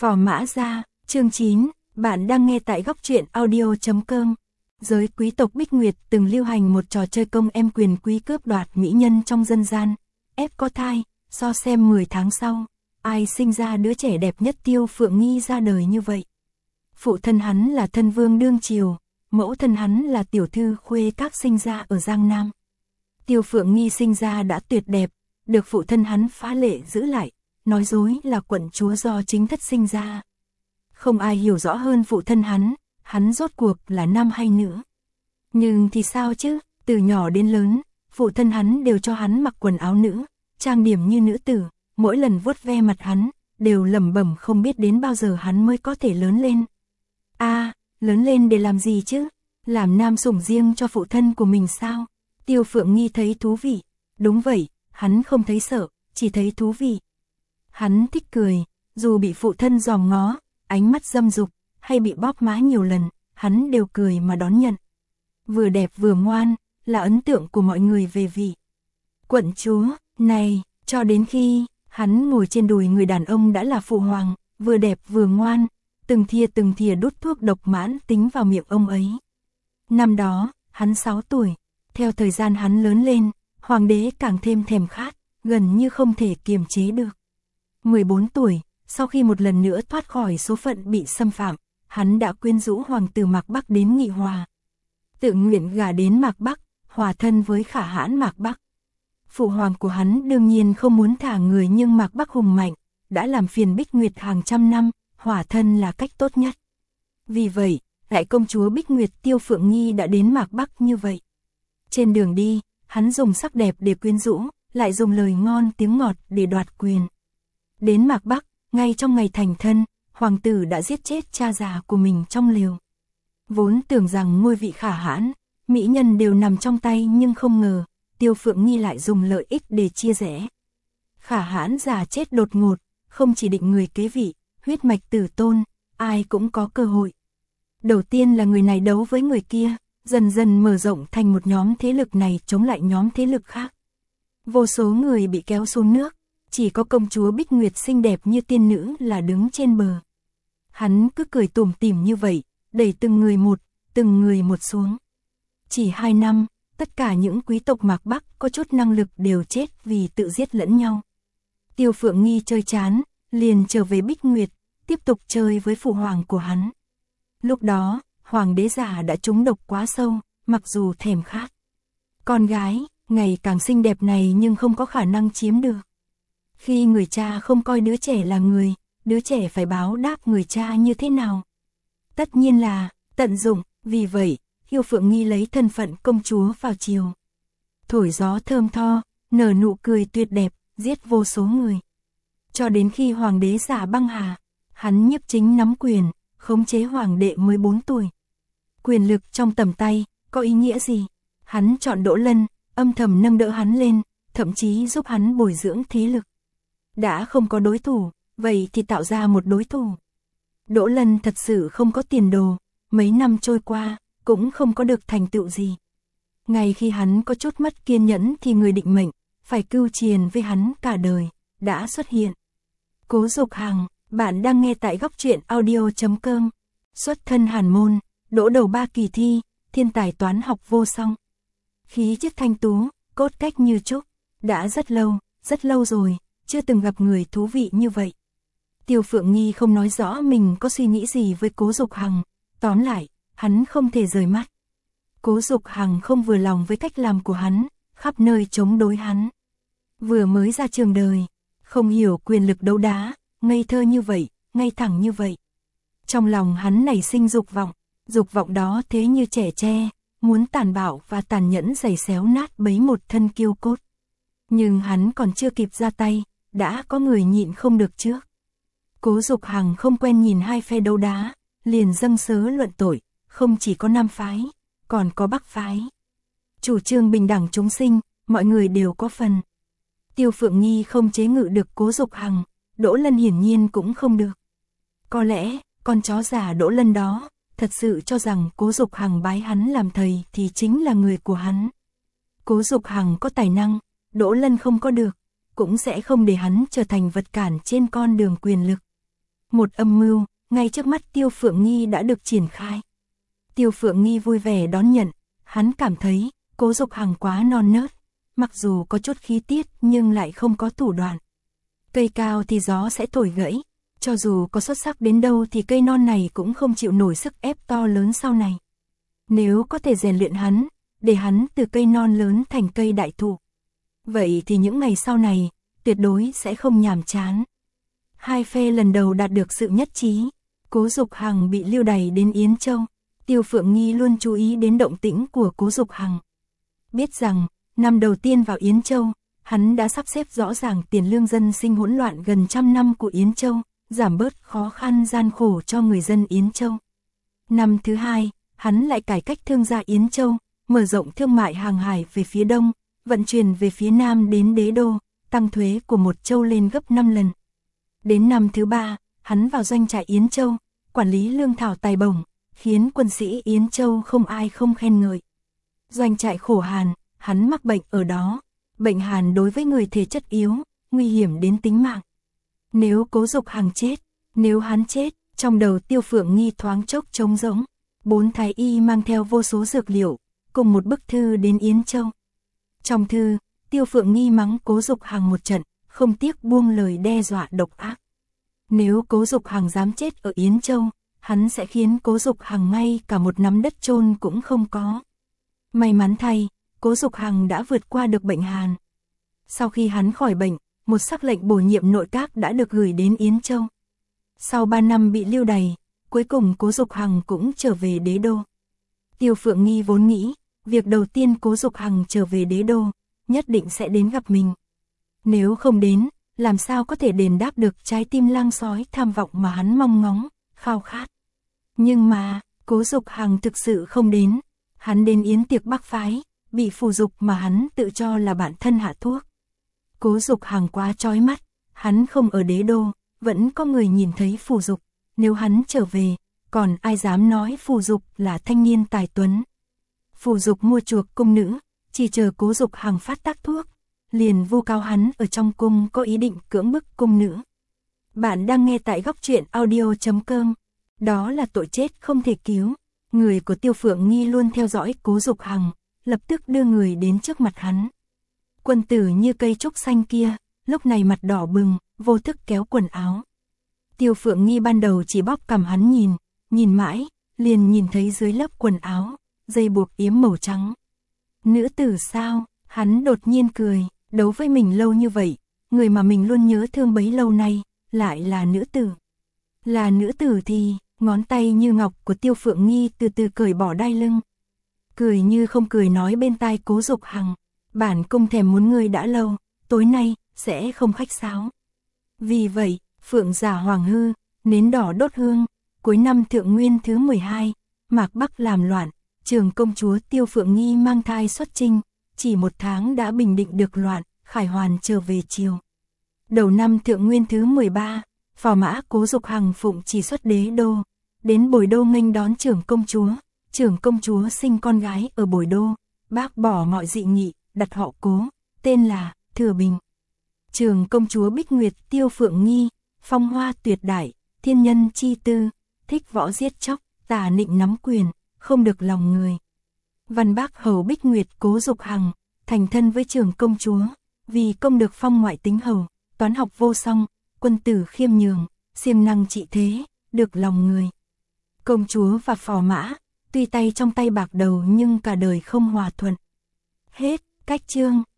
Phò Mã Gia, chương 9, bạn đang nghe tại góc truyện audio.com. Giới quý tộc Bích Nguyệt từng lưu hành một trò chơi công em quyền quý cướp đoạt mỹ nhân trong dân gian, ép có thai, so xem 10 tháng sau, ai sinh ra đứa trẻ đẹp nhất. Tiêu Phượng Nghi ra đời như vậy. Phụ thân hắn là thân vương đương triều, mẫu thân hắn là tiểu thư khuê các sinh ra ở Giang Nam. Tiêu Phượng Nghi sinh ra đã tuyệt đẹp, được phụ thân hắn phá lệ giữ lại, nói dối là quận chúa do chính thất sinh ra. Không ai hiểu rõ hơn phụ thân hắn rốt cuộc là nam hay nữ. Nhưng thì sao chứ, từ nhỏ đến lớn, phụ thân hắn đều cho hắn mặc quần áo nữ, trang điểm như nữ tử, mỗi lần vuốt ve mặt hắn, đều lẩm bẩm không biết đến bao giờ hắn mới có thể lớn lên. Lớn lên để làm gì chứ? Làm nam sủng riêng cho phụ thân của mình sao? Tiêu Phượng Nghi thấy thú vị. Đúng vậy, hắn không thấy sợ, chỉ thấy thú vị. Hắn thích cười, dù bị phụ thân dòm ngó, ánh mắt dâm dục, hay bị bóp má nhiều lần, hắn đều cười mà đón nhận. Vừa đẹp vừa ngoan, là ấn tượng của mọi người về vị quận chúa này, cho đến khi hắn ngồi trên đùi người đàn ông đã là phụ hoàng, vừa đẹp vừa ngoan, từng thìa đút thuốc độc mãn tính vào miệng ông ấy. Năm đó, hắn 6 tuổi, theo thời gian hắn lớn lên, hoàng đế càng thêm thèm khát, gần như không thể kiềm chế được. 14 tuổi, sau khi một lần nữa thoát khỏi số phận bị xâm phạm, hắn đã quyến rũ hoàng tử Mạc Bắc đến nghị hòa. Tự nguyện gả đến Mạc Bắc, hòa thân với khả hãn Mạc Bắc. Phụ hoàng của hắn đương nhiên không muốn thả người, nhưng Mạc Bắc hùng mạnh, đã làm phiền Bích Nguyệt hàng trăm năm, hòa thân là cách tốt nhất. Vì vậy, đại công chúa Bích Nguyệt Tiêu Phượng Nghi đã đến Mạc Bắc như vậy. Trên đường đi, hắn dùng sắc đẹp để quyến rũ, lại dùng lời ngon tiếng ngọt để đoạt quyền. Đến Mạc Bắc, ngay trong ngày thành thân, hoàng tử đã giết chết cha già của mình trong lều. Vốn tưởng rằng ngôi vị khả hãn, mỹ nhân đều nằm trong tay, nhưng không ngờ, Tiêu Phượng Nghi lại dùng lợi ích để chia rẽ. Khả hãn già chết đột ngột, không chỉ định người kế vị, huyết mạch tử tôn, ai cũng có cơ hội. Đầu tiên là người này đấu với người kia, dần dần mở rộng thành một nhóm thế lực này chống lại nhóm thế lực khác. Vô số người bị kéo xuống nước, chỉ có công chúa Bích Nguyệt xinh đẹp như tiên nữ là đứng trên bờ. Hắn cứ cười tủm tỉm như vậy, đẩy từng người một xuống. Chỉ 2 năm, tất cả những quý tộc Mạc Bắc có chút năng lực đều chết vì tự giết lẫn nhau. Tiêu Phượng Nghi chơi chán, liền trở về Bích Nguyệt, tiếp tục chơi với phụ hoàng của hắn. Lúc đó, hoàng đế già đã trúng độc quá sâu, mặc dù thèm khát. Con gái, ngày càng xinh đẹp này nhưng không có khả năng chiếm được. Khi người cha không coi đứa trẻ là người, đứa trẻ phải báo đáp người cha như thế nào? Tất nhiên là tận dụng, vì vậy, Tiêu Phượng Nghi lấy thân phận công chúa vào triều. Thổi gió thơm tho, nở nụ cười tuyệt đẹp, giết vô số người. Cho đến khi hoàng đế già băng hà, hắn nhiếp chính nắm quyền, khống chế hoàng đệ mới 4 tuổi. Quyền lực trong tầm tay, có ý nghĩa gì? Hắn chọn Đỗ Lân, âm thầm nâng đỡ hắn lên, thậm chí giúp hắn bồi dưỡng thế lực. Đã không có đối thủ, vậy thì tạo ra một đối thủ. Đỗ Lân thật sự không có tiền đồ, mấy năm trôi qua, cũng không có được thành tựu gì. Ngay khi hắn có chút mất kiên nhẫn thì người định mệnh, phải cưu triền với hắn cả đời, đã xuất hiện. Cố Dục Hằng, bạn đang nghe tại góc truyện audio.com. Xuất thân hàn môn, đỗ đầu 3 kỳ thi, thiên tài toán học vô song. Khí chất thanh tú, cốt cách như trúc, đã rất lâu rồi, chưa từng gặp người thú vị như vậy. Tiêu Phượng Nghi không nói rõ mình có suy nghĩ gì với Cố Dục Hằng, tóm lại, hắn không thể rời mắt. Cố Dục Hằng không vừa lòng với cách làm của hắn, khắp nơi chống đối hắn. Vừa mới ra trường đời, không hiểu quyền lực đấu đá, ngây thơ như vậy, ngay thẳng như vậy. Trong lòng hắn nảy sinh dục vọng đó thế như trẻ tre, muốn tàn bạo và tàn nhẫn giày xéo nát bấy một thân kiêu cốt. Nhưng hắn còn chưa kịp ra tay, đã có người nhịn không được trước. Cố Dục Hằng không quen nhìn hai phe đấu đá, liền dâng sớ luận tội, không chỉ có Nam phái, còn có Bắc phái. Chủ trương bình đẳng chúng sinh, mọi người đều có phần. Tiêu Phượng Nghi không chế ngự được Cố Dục Hằng, Đỗ Lân hiển nhiên cũng không được. Có lẽ, con chó giả Đỗ Lân đó, thật sự cho rằng Cố Dục Hằng bái hắn làm thầy thì chính là người của hắn. Cố Dục Hằng có tài năng, Đỗ Lân không có được, cũng sẽ không để hắn trở thành vật cản trên con đường quyền lực. Một âm mưu, ngay trước mắt Tiêu Phượng Nghi đã được triển khai. Tiêu Phượng Nghi vui vẻ đón nhận, hắn cảm thấy, Cố Dục Hằng quá non nớt, mặc dù có chút khí tiết nhưng lại không có thủ đoạn. Cây cao thì gió sẽ thổi gãy, cho dù có xuất sắc đến đâu thì cây non này cũng không chịu nổi sức ép to lớn sau này. Nếu có thể rèn luyện hắn, để hắn từ cây non lớn thành cây đại thụ, vậy thì những ngày sau này, tuyệt đối sẽ không nhàm chán. Hai phe lần đầu đạt được sự nhất trí, Cố Dục Hằng bị lưu đày đến Yến Châu. Tiêu Phượng Nghi luôn chú ý đến động tĩnh của Cố Dục Hằng. Biết rằng, năm đầu tiên vào Yến Châu, hắn đã sắp xếp rõ ràng tiền lương dân sinh hỗn loạn gần trăm năm của Yến Châu, giảm bớt khó khăn gian khổ cho người dân Yến Châu. Năm thứ hai, hắn lại cải cách thương gia Yến Châu, mở rộng thương mại hàng hải về phía đông, vận chuyển về phía nam đến Đế Đô, tăng thuế của một châu lên gấp 5 lần. Đến năm thứ ba, hắn vào doanh trại Yến Châu, quản lý lương thảo tài bổng, khiến quân sĩ Yến Châu không ai không khen ngợi. Doanh trại khổ hàn, hắn mắc bệnh ở đó. Bệnh hàn đối với người thể chất yếu, nguy hiểm đến tính mạng. Nếu Cố Dục Hằng chết, nếu hắn chết, trong đầu Tiêu Phượng Nghi thoáng chốc trống rỗng. 4 thái y mang theo vô số dược liệu, cùng một bức thư đến Yến Châu. Trong thư, Tiêu Phượng Nghi mắng Cố Dục Hằng một trận, không tiếc buông lời đe dọa độc ác. Nếu Cố Dục Hằng dám chết ở Yến Châu, hắn sẽ khiến Cố Dục Hằng ngay cả một nắm đất chôn cũng không có. May mắn thay, Cố Dục Hằng đã vượt qua được bệnh hàn. Sau khi hắn khỏi bệnh, một sắc lệnh bổ nhiệm nội các đã được gửi đến Yến Châu. Sau 3 năm bị lưu đày, cuối cùng Cố Dục Hằng cũng trở về Đế Đô. Tiêu Phượng Nghi vốn nghĩ, việc đầu tiên Cố Dục Hằng trở về Đế Đô, nhất định sẽ đến gặp mình. Nếu không đến, làm sao có thể đền đáp được trái tim lang sói tham vọng mà hắn mong ngóng, khao khát. Nhưng mà, Cố Dục Hằng thực sự không đến. Hắn đến yến tiệc Bắc phái, bị Phù Dục mà hắn tự cho là bạn thân hạ thuốc. Cố Dục Hằng quá chói mắt, hắn không ở Đế Đô, vẫn có người nhìn thấy Phù Dục. Nếu hắn trở về, còn ai dám nói Phù Dục là thanh niên tài tuấn. Phù Dục mua chuộc cung nữ, chỉ chờ Cố Dục Hằng phát tác thuốc, liền vu cáo hắn ở trong cung có ý định cưỡng bức cung nữ. Bạn đang nghe tại góc truyện audio.com. Đó là tội chết không thể cứu. Người của Tiêu Phượng Nghi luôn theo dõi Cố Dục Hằng, lập tức đưa người đến trước mặt hắn. Quân tử như cây trúc xanh kia, lúc này mặt đỏ bừng, vô thức kéo quần áo. Tiêu Phượng Nghi ban đầu chỉ bóp cằm hắn nhìn mãi, liền nhìn thấy dưới lớp quần áo, dây buộc yếm màu trắng. Nữ tử sao? Hắn đột nhiên cười, đấu với mình lâu như vậy, người mà mình luôn nhớ thương bấy lâu nay, lại là nữ tử. Là nữ tử thì, ngón tay như ngọc của Tiêu Phượng Nghi từ từ cởi bỏ đai lưng. Cười như không cười nói bên tai Cố Dục Hằng, bản cung thèm muốn ngươi đã lâu, tối nay, sẽ không khách sáo. Vì vậy, phượng giả hoàng hư, nến đỏ đốt hương, cuối năm Thượng Nguyên thứ 12, Mạc Bắc làm loạn, Trường công chúa Tiêu Phượng Nghi mang thai xuất chinh, chỉ 1 tháng đã bình định được loạn, khải hoàn trở về triều. Đầu năm Thượng Nguyên thứ 13, phò mã Cố Dục Hằng phụng chỉ xuất Đế Đô, đến Bồi Đô nghênh đón trưởng công chúa sinh con gái ở Bồi Đô, bác bỏ mọi dị nghị, đặt họ Cố, tên là Thừa Bình. Trưởng công chúa Bích Nguyệt Tiêu Phượng Nghi, phong hoa tuyệt đại, thiên nhân chi tư, thích võ giết chóc, tà nịnh nắm quyền, không được lòng người. Văn bác hầu Bích Nguyệt Cố Dục Hằng, thành thân với trưởng công chúa, vì công được phong ngoại tính hầu, toán học vô song, quân tử khiêm nhường, siêng năng trị thế, được lòng người. Công chúa và phò mã, tuy tay trong tay bạc đầu nhưng cả đời không hòa thuận. Hết, cách chương.